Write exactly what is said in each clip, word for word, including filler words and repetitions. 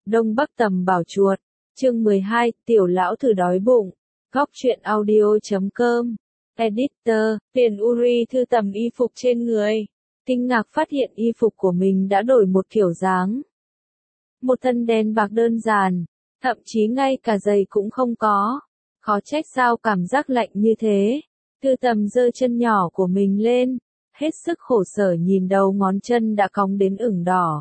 Đông Bắc Tầm Bảo Chuột, chương mười hai, Tiểu Lão Thử Đói Bụng, Góc truyện audio.com, Editor, Tiền Uri thư tầm y phục trên người, kinh ngạc phát hiện y phục của mình đã đổi một kiểu dáng. Một thân đen bạc đơn giản, thậm chí ngay cả giày cũng không có, khó trách sao cảm giác lạnh như thế. Thư tầm giơ chân nhỏ của mình lên, hết sức khổ sở nhìn đầu ngón chân đã cong đến ửng đỏ.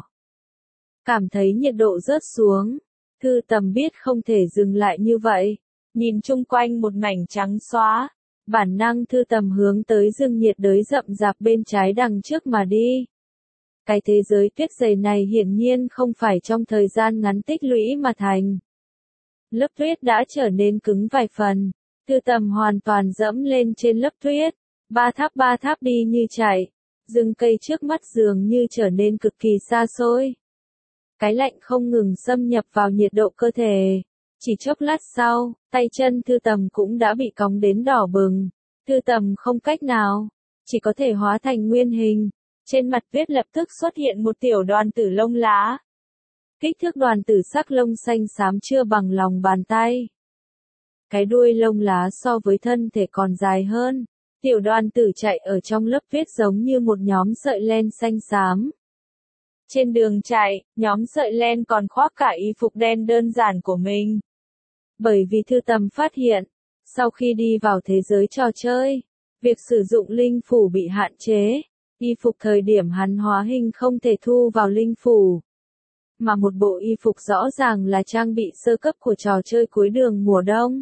Cảm thấy nhiệt độ rớt xuống, Thư tầm biết không thể dừng lại như vậy, nhìn chung quanh một mảnh trắng xóa, bản năng Thư tầm hướng tới rừng nhiệt đới rậm rạp bên trái đằng trước mà đi. Cái thế giới tuyết dày này hiển nhiên không phải trong thời gian ngắn tích lũy mà thành. Lớp tuyết đã trở nên cứng vài phần, Thư tầm hoàn toàn dẫm lên trên lớp tuyết, ba tháp ba tháp đi như chạy, rừng cây trước mắt dường như trở nên cực kỳ xa xôi. Cái lạnh không ngừng xâm nhập vào nhiệt độ cơ thể. Chỉ chốc lát sau, tay chân Thư tầm cũng đã bị cóng đến đỏ bừng. Thư tầm không cách nào, chỉ có thể hóa thành nguyên hình. Trên mặt tuyết lập tức xuất hiện một tiểu đoàn tử lông lá. Kích thước đoàn tử sắc lông xanh xám chưa bằng lòng bàn tay. Cái đuôi lông lá so với thân thể còn dài hơn. Tiểu đoàn tử chạy ở trong lớp tuyết giống như một nhóm sợi len xanh xám. Trên đường chạy, nhóm sợi len còn khoác cả y phục đen đơn giản của mình. Bởi vì Thư tầm phát hiện, sau khi đi vào thế giới trò chơi, việc sử dụng linh phủ bị hạn chế, y phục thời điểm hắn hóa hình không thể thu vào linh phủ. Mà một bộ y phục rõ ràng là trang bị sơ cấp của trò chơi cuối đường mùa đông.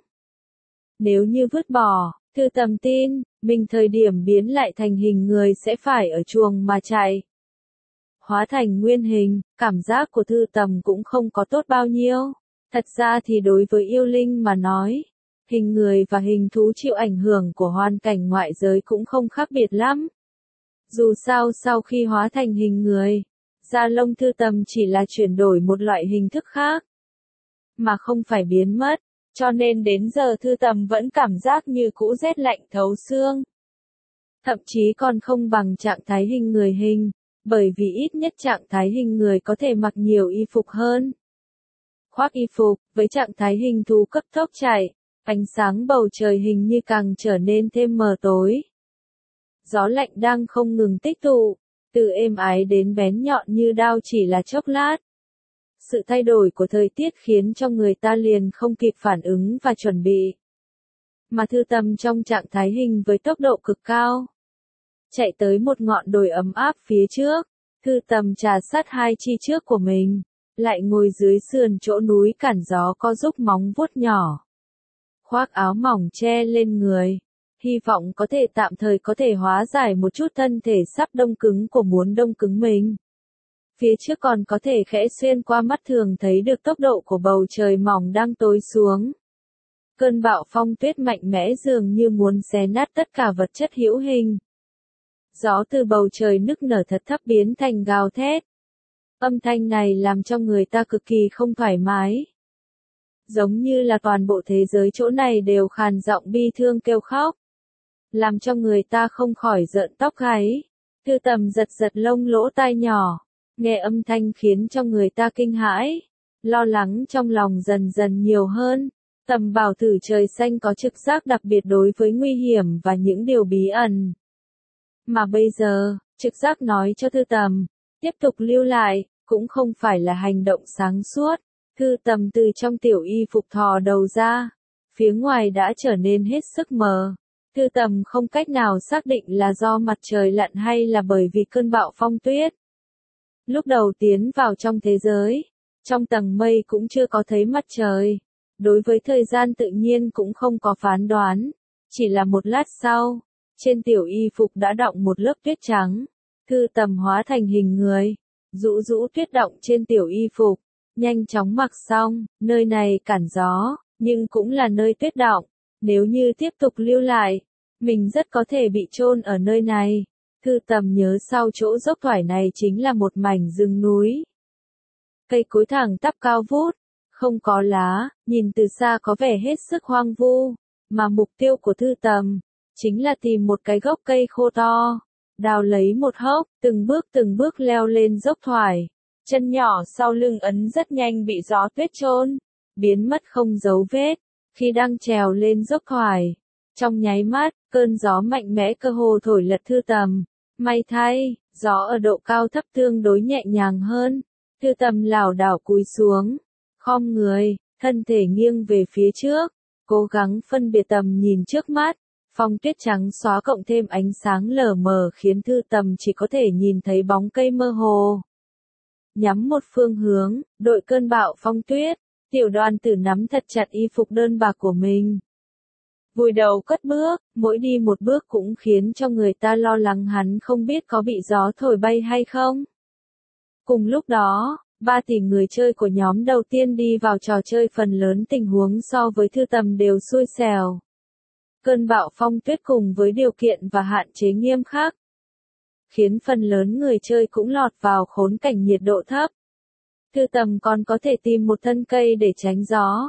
Nếu như vứt bỏ, Thư tầm tin, mình thời điểm biến lại thành hình người sẽ phải ở chuồng mà chạy. Hóa thành nguyên hình, cảm giác của Thư tầm cũng không có tốt bao nhiêu. Thật ra thì đối với yêu linh mà nói, hình người và hình thú chịu ảnh hưởng của hoàn cảnh ngoại giới cũng không khác biệt lắm. Dù sao sau khi hóa thành hình người, da lông Thư tầm chỉ là chuyển đổi một loại hình thức khác, mà không phải biến mất, cho nên đến giờ Thư tầm vẫn cảm giác như cũ rét lạnh thấu xương. Thậm chí còn không bằng trạng thái hình người hình. Bởi vì ít nhất trạng thái hình người có thể mặc nhiều y phục hơn. Khoác y phục, với trạng thái hình thú cấp tốc chạy, ánh sáng bầu trời hình như càng trở nên thêm mờ tối. Gió lạnh đang không ngừng tích tụ, từ êm ái đến bén nhọn như đao chỉ là chốc lát. Sự thay đổi của thời tiết khiến cho người ta liền không kịp phản ứng và chuẩn bị. Mà Thư tầm trong trạng thái hình với tốc độ cực cao. Chạy tới một ngọn đồi ấm áp phía trước, Thư tầm trà sát hai chi trước của mình, lại ngồi dưới sườn chỗ núi cản gió co giúp móng vuốt nhỏ. Khoác áo mỏng che lên người, hy vọng có thể tạm thời có thể hóa giải một chút thân thể sắp đông cứng của muốn đông cứng mình. Phía trước còn có thể khẽ xuyên qua mắt thường thấy được tốc độ của bầu trời mỏng đang tối xuống. Cơn bão phong tuyết mạnh mẽ dường như muốn xé nát tất cả vật chất hữu hình. Gió từ bầu trời nức nở thật thấp biến thành gào thét. Âm thanh này làm cho người ta cực kỳ không thoải mái. Giống như là toàn bộ thế giới chỗ này đều khàn giọng bi thương kêu khóc. Làm cho người ta không khỏi rợn tóc gáy. Thư tầm giật giật lông lỗ tai nhỏ. Nghe âm thanh khiến cho người ta kinh hãi. Lo lắng trong lòng dần dần nhiều hơn. Tầm bảo thử trời xanh có trực giác đặc biệt đối với nguy hiểm và những điều bí ẩn. Mà bây giờ, trực giác nói cho Thư tầm, tiếp tục lưu lại, cũng không phải là hành động sáng suốt. Thư tầm từ trong tiểu y phục thò đầu ra, phía ngoài đã trở nên hết sức mờ. Thư tầm không cách nào xác định là do mặt trời lặn hay là bởi vì cơn bão phong tuyết. Lúc đầu tiến vào trong thế giới, trong tầng mây cũng chưa có thấy mặt trời. Đối với thời gian tự nhiên cũng không có phán đoán, chỉ là một lát sau. Trên tiểu y phục đã đọng một lớp tuyết trắng. Thư tầm hóa thành hình người, rũ rũ tuyết đọng trên tiểu y phục, nhanh chóng mặc xong. Nơi này cản gió, nhưng cũng là nơi tuyết đọng. Nếu như tiếp tục lưu lại, mình rất có thể bị chôn ở nơi này. Thư tầm nhớ sau chỗ dốc thoải này chính là một mảnh rừng núi. Cây cối thẳng tắp cao vút, không có lá, nhìn từ xa có vẻ hết sức hoang vu. Mà mục tiêu của Thư tầm chính là tìm một cái gốc cây khô to, đào lấy một hốc, từng bước từng bước leo lên dốc thoải. Chân nhỏ sau lưng ấn rất nhanh bị gió tuyết chôn, biến mất không dấu vết. Khi đang trèo lên dốc thoải, trong nháy mắt, cơn gió mạnh mẽ cơ hồ thổi lật Thư Tầm. May thay, gió ở độ cao thấp tương đối nhẹ nhàng hơn. Thư Tầm lảo đảo cúi xuống, khom người, thân thể nghiêng về phía trước, cố gắng phân biệt tầm nhìn trước mắt. Phong tuyết trắng xóa cộng thêm ánh sáng lờ mờ khiến Thư Tầm chỉ có thể nhìn thấy bóng cây mơ hồ. Nhắm một phương hướng, đội cơn bão phong tuyết, Tiểu Đoàn Tử nắm thật chặt y phục đơn bạc của mình. Vùi đầu cất bước, mỗi đi một bước cũng khiến cho người ta lo lắng hắn không biết có bị gió thổi bay hay không. Cùng lúc đó, ba tỷ người chơi của nhóm đầu tiên đi vào trò chơi phần lớn tình huống so với Thư Tầm đều xui xẻo. Cơn bão phong tuyết cùng với điều kiện và hạn chế nghiêm khắc, khiến phần lớn người chơi cũng lọt vào khốn cảnh nhiệt độ thấp. Thư Tầm còn có thể tìm một thân cây để tránh gió.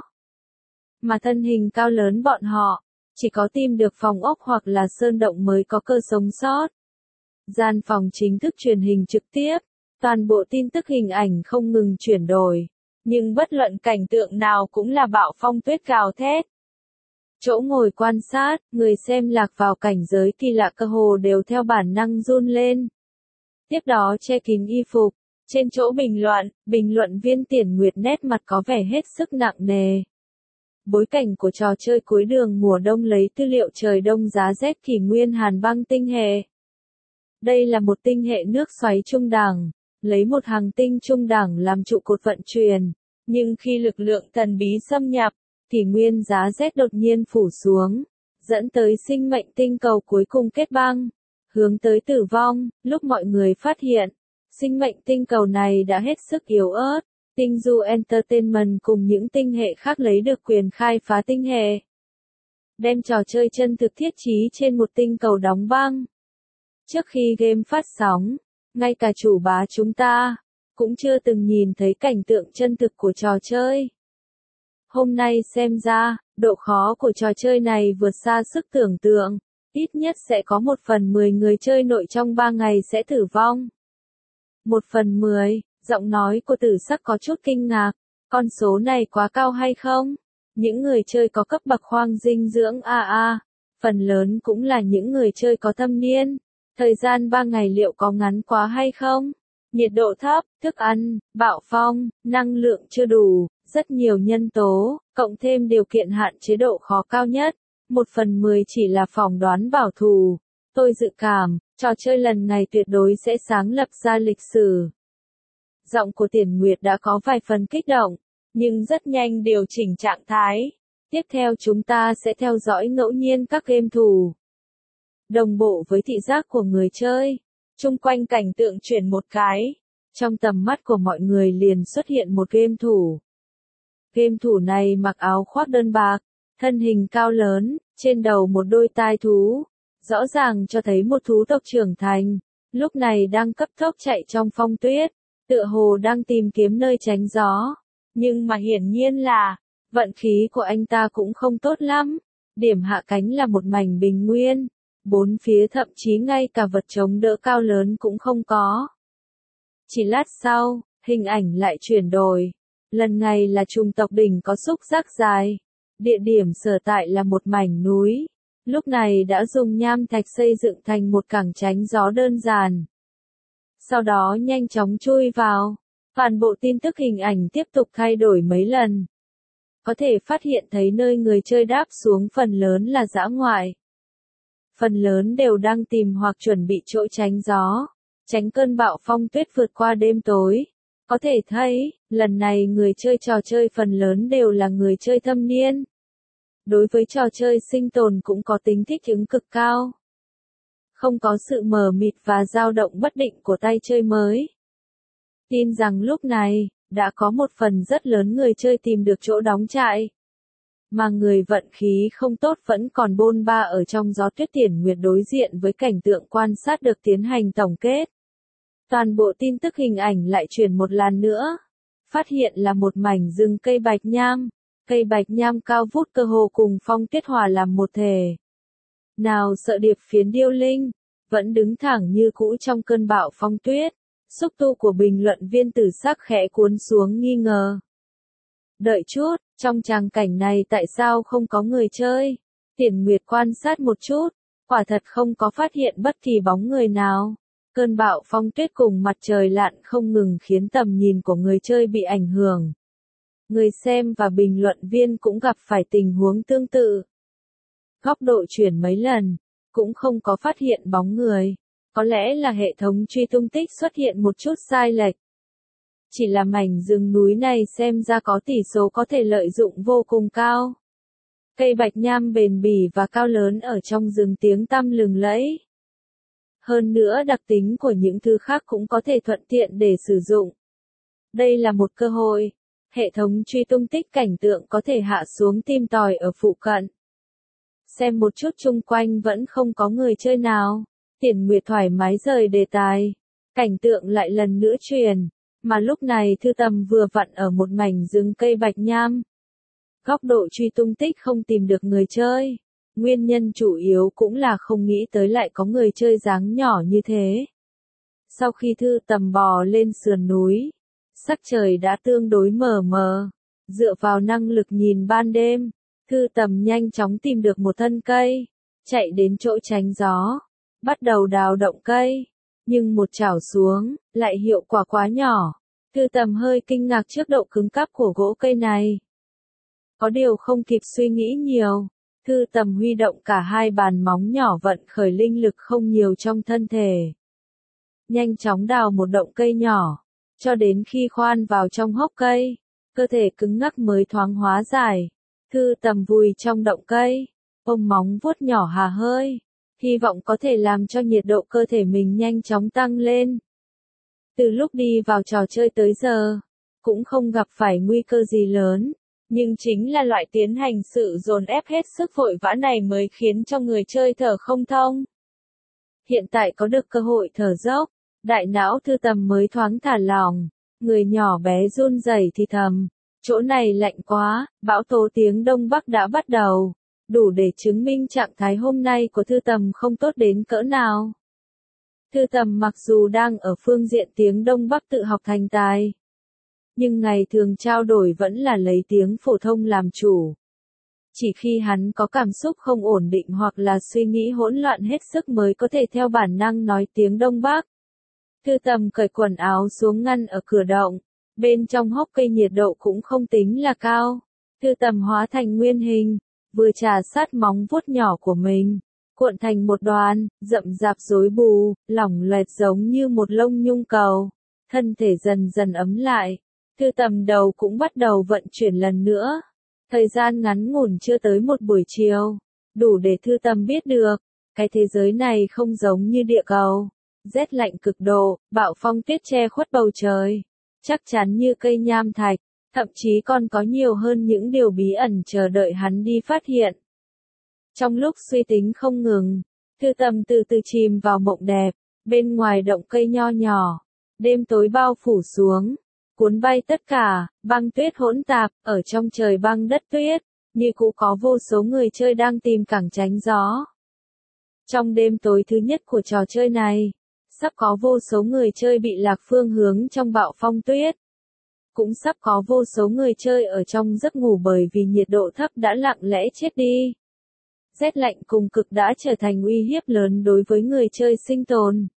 Mà thân hình cao lớn bọn họ, chỉ có tìm được phòng ốc hoặc là sơn động mới có cơ sống sót. Gian phòng chính thức truyền hình trực tiếp, toàn bộ tin tức hình ảnh không ngừng chuyển đổi, nhưng bất luận cảnh tượng nào cũng là bão phong tuyết gào thét. Chỗ ngồi quan sát, người xem lạc vào cảnh giới kỳ lạ cơ hồ đều theo bản năng run lên. Tiếp đó che kín y phục, trên chỗ bình luận, bình luận viên Tiền Nguyệt nét mặt có vẻ hết sức nặng nề. Bối cảnh của trò chơi cuối đường mùa đông lấy tư liệu trời đông giá rét kỷ nguyên hàn băng tinh hệ. Đây là một tinh hệ nước xoáy trung đẳng, lấy một hành tinh trung đẳng làm trụ cột vận chuyển, nhưng khi lực lượng thần bí xâm nhập, kỷ nguyên giá rét đột nhiên phủ xuống, dẫn tới sinh mệnh tinh cầu cuối cùng kết băng, hướng tới tử vong. Lúc mọi người phát hiện, sinh mệnh tinh cầu này đã hết sức yếu ớt, Tinh Du Entertainment cùng những tinh hệ khác lấy được quyền khai phá tinh hệ, đem trò chơi chân thực thiết trí trên một tinh cầu đóng băng. Trước khi game phát sóng, ngay cả chủ bá chúng ta cũng chưa từng nhìn thấy cảnh tượng chân thực của trò chơi. Hôm nay xem ra, độ khó của trò chơi này vượt xa sức tưởng tượng, ít nhất sẽ có một phần mười người chơi nội trong ba ngày sẽ tử vong. Một phần mười, giọng nói của Tử Sắc có chút kinh ngạc, con số này quá cao hay không? Những người chơi có cấp bậc khoang dinh dưỡng a a, phần lớn cũng là những người chơi có thâm niên. Thời gian ba ngày liệu có ngắn quá hay không? Nhiệt độ thấp, thức ăn, bão phong, năng lượng chưa đủ, rất nhiều nhân tố, cộng thêm điều kiện hạn chế độ khó cao nhất. Một phần mười chỉ là phỏng đoán bảo thủ. Tôi dự cảm, trò chơi lần này tuyệt đối sẽ sáng lập ra lịch sử. Giọng của Tiền Nguyệt đã có vài phần kích động, nhưng rất nhanh điều chỉnh trạng thái. Tiếp theo chúng ta sẽ theo dõi ngẫu nhiên các game thủ. Đồng bộ với thị giác của người chơi, chung quanh cảnh tượng chuyển một cái, trong tầm mắt của mọi người liền xuất hiện một game thủ. Game thủ này mặc áo khoác đơn bạc, thân hình cao lớn, trên đầu một đôi tai thú, rõ ràng cho thấy một thú tộc trưởng thành, lúc này đang cấp tốc chạy trong phong tuyết, tựa hồ đang tìm kiếm nơi tránh gió. Nhưng mà hiển nhiên là, vận khí của anh ta cũng không tốt lắm, điểm hạ cánh là một mảnh bình nguyên, bốn phía thậm chí ngay cả vật chống đỡ cao lớn cũng không có. Chỉ lát sau, hình ảnh lại chuyển đổi, lần này là chủng tộc đỉnh có xúc giác dài, địa điểm sở tại là một mảnh núi, lúc này đã dùng nham thạch xây dựng thành một cảng tránh gió đơn giản. Sau đó nhanh chóng chui vào, toàn bộ tin tức hình ảnh tiếp tục thay đổi mấy lần. Có thể phát hiện thấy nơi người chơi đáp xuống phần lớn là dã ngoại. Phần lớn đều đang tìm hoặc chuẩn bị chỗ tránh gió, tránh cơn bão phong tuyết vượt qua đêm tối. Có thể thấy, lần này người chơi trò chơi phần lớn đều là người chơi thâm niên. Đối với trò chơi sinh tồn cũng có tính thích ứng cực cao. Không có sự mờ mịt và dao động bất định của tay chơi mới. Tin rằng lúc này, đã có một phần rất lớn người chơi tìm được chỗ đóng trại. Mà người vận khí không tốt vẫn còn bôn ba ở trong gió tuyết. Tiền Nguyệt đối diện với cảnh tượng quan sát được tiến hành tổng kết. Toàn bộ tin tức hình ảnh lại chuyển một lần nữa. Phát hiện là một mảnh rừng cây bạch nham. Cây bạch nham cao vút cơ hồ cùng phong tuyết hòa làm một thể. Nào sợ điệp phiến điêu linh, vẫn đứng thẳng như cũ trong cơn bão phong tuyết. Xúc tu của bình luận viên Tử Sắc khẽ cuốn xuống nghi ngờ. Đợi chút, trong tràng cảnh này tại sao không có người chơi? Tiền Nguyệt quan sát một chút, quả thật không có phát hiện bất kỳ bóng người nào. Cơn bão phong tuyết cùng mặt trời lặn không ngừng khiến tầm nhìn của người chơi bị ảnh hưởng. Người xem và bình luận viên cũng gặp phải tình huống tương tự. Góc độ chuyển mấy lần, cũng không có phát hiện bóng người. Có lẽ là hệ thống truy tung tích xuất hiện một chút sai lệch. Chỉ là mảnh rừng núi này xem ra có tỷ số có thể lợi dụng vô cùng cao. Cây bạch nham bền bỉ và cao lớn ở trong rừng tiếng tăm lừng lẫy. Hơn nữa đặc tính của những thứ khác cũng có thể thuận tiện để sử dụng. Đây là một cơ hội. Hệ thống truy tung tích cảnh tượng có thể hạ xuống tìm tòi ở phụ cận. Xem một chút chung quanh vẫn không có người chơi nào. Tiền Nguyệt thoải mái rời đề tài. Cảnh tượng lại lần nữa truyền. Mà lúc này Thư Tầm vừa vặn ở một mảnh rừng cây bạch nham. Góc độ truy tung tích không tìm được người chơi. Nguyên nhân chủ yếu cũng là không nghĩ tới lại có người chơi dáng nhỏ như thế. Sau khi Thư Tầm bò lên sườn núi, sắc trời đã tương đối mờ mờ. Dựa vào năng lực nhìn ban đêm, Thư Tầm nhanh chóng tìm được một thân cây, chạy đến chỗ tránh gió, bắt đầu đào động cây. Nhưng một chảo xuống, lại hiệu quả quá nhỏ. Thư Tầm hơi kinh ngạc trước độ cứng cáp của gỗ cây này. Có điều không kịp suy nghĩ nhiều. Thư Tầm huy động cả hai bàn móng nhỏ vận khởi linh lực không nhiều trong thân thể. Nhanh chóng đào một động cây nhỏ, cho đến khi khoan vào trong hốc cây, cơ thể cứng ngắc mới thoáng hóa giải. Thư Tầm vùi trong động cây, ôm móng vuốt nhỏ hà hơi, hy vọng có thể làm cho nhiệt độ cơ thể mình nhanh chóng tăng lên. Từ lúc đi vào trò chơi tới giờ, cũng không gặp phải nguy cơ gì lớn. Nhưng chính là loại tiến hành sự dồn ép hết sức vội vã này mới khiến cho người chơi thở không thông. Hiện tại có được cơ hội thở dốc, đại não Thư Tầm mới thoáng thả lỏng, người nhỏ bé run rẩy thì thầm, chỗ này lạnh quá, bão tố tiếng Đông Bắc đã bắt đầu, đủ để chứng minh trạng thái hôm nay của Thư Tầm không tốt đến cỡ nào. Thư Tầm mặc dù đang ở phương diện tiếng Đông Bắc tự học thành tài, nhưng ngày thường trao đổi vẫn là lấy tiếng phổ thông làm chủ. Chỉ khi hắn có cảm xúc không ổn định hoặc là suy nghĩ hỗn loạn hết sức mới có thể theo bản năng nói tiếng Đông Bắc. Thư Tầm cởi quần áo xuống ngăn ở cửa động, bên trong hốc cây nhiệt độ cũng không tính là cao. Thư Tầm hóa thành nguyên hình, vừa trà sát móng vuốt nhỏ của mình, cuộn thành một đoàn, rậm rạp rối bù, lỏng loẹt giống như một lông nhung cầu. Thân thể dần dần ấm lại. Thư Tầm đầu cũng bắt đầu vận chuyển lần nữa. Thời gian ngắn ngủn chưa tới một buổi chiều, đủ để Thư Tầm biết được, cái thế giới này không giống như địa cầu. Rét lạnh cực độ, bão phong tuyết che khuất bầu trời, chắc chắn như cây nham thạch, thậm chí còn có nhiều hơn những điều bí ẩn chờ đợi hắn đi phát hiện. Trong lúc suy tính không ngừng, Thư Tầm từ từ chìm vào mộng đẹp, bên ngoài động cây nho nhỏ, đêm tối bao phủ xuống. Cuốn bay tất cả, băng tuyết hỗn tạp, ở trong trời băng đất tuyết, như cũ có vô số người chơi đang tìm cảng tránh gió. Trong đêm tối thứ nhất của trò chơi này, sắp có vô số người chơi bị lạc phương hướng trong bão phong tuyết. Cũng sắp có vô số người chơi ở trong giấc ngủ bởi vì nhiệt độ thấp đã lặng lẽ chết đi. Rét lạnh cùng cực đã trở thành uy hiếp lớn đối với người chơi sinh tồn.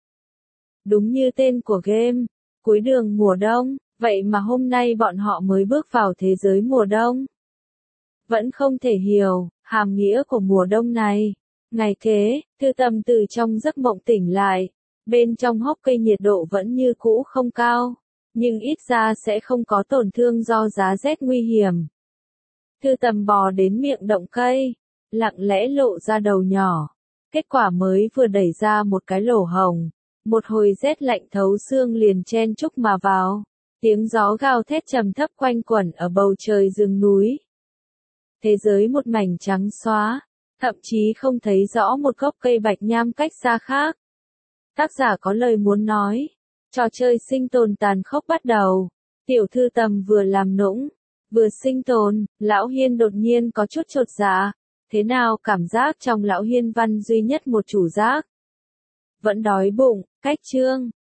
Đúng như tên của game, cuối đường mùa đông. Vậy mà hôm nay bọn họ mới bước vào thế giới mùa đông. Vẫn không thể hiểu, hàm nghĩa của mùa đông này. Ngày kế, Thư Tầm từ trong giấc mộng tỉnh lại. Bên trong hốc cây nhiệt độ vẫn như cũ không cao. Nhưng ít ra sẽ không có tổn thương do giá rét nguy hiểm. Thư Tầm bò đến miệng động cây. Lặng lẽ lộ ra đầu nhỏ. Kết quả mới vừa đẩy ra một cái lỗ hổng. Một hồi rét lạnh thấu xương liền chen chúc mà vào. Tiếng gió gào thét trầm thấp quanh quẩn ở bầu trời rừng núi. Thế giới một mảnh trắng xóa, thậm chí không thấy rõ một gốc cây bạch nham cách xa khác. Tác giả có lời muốn nói, trò chơi sinh tồn tàn khốc bắt đầu. Tiểu Thư Tầm vừa làm nũng, vừa sinh tồn, Lão Hiên đột nhiên có chút chột dạ. Thế nào cảm giác trong Lão Hiên văn duy nhất một chủ giác? Vẫn đói bụng, cách chương.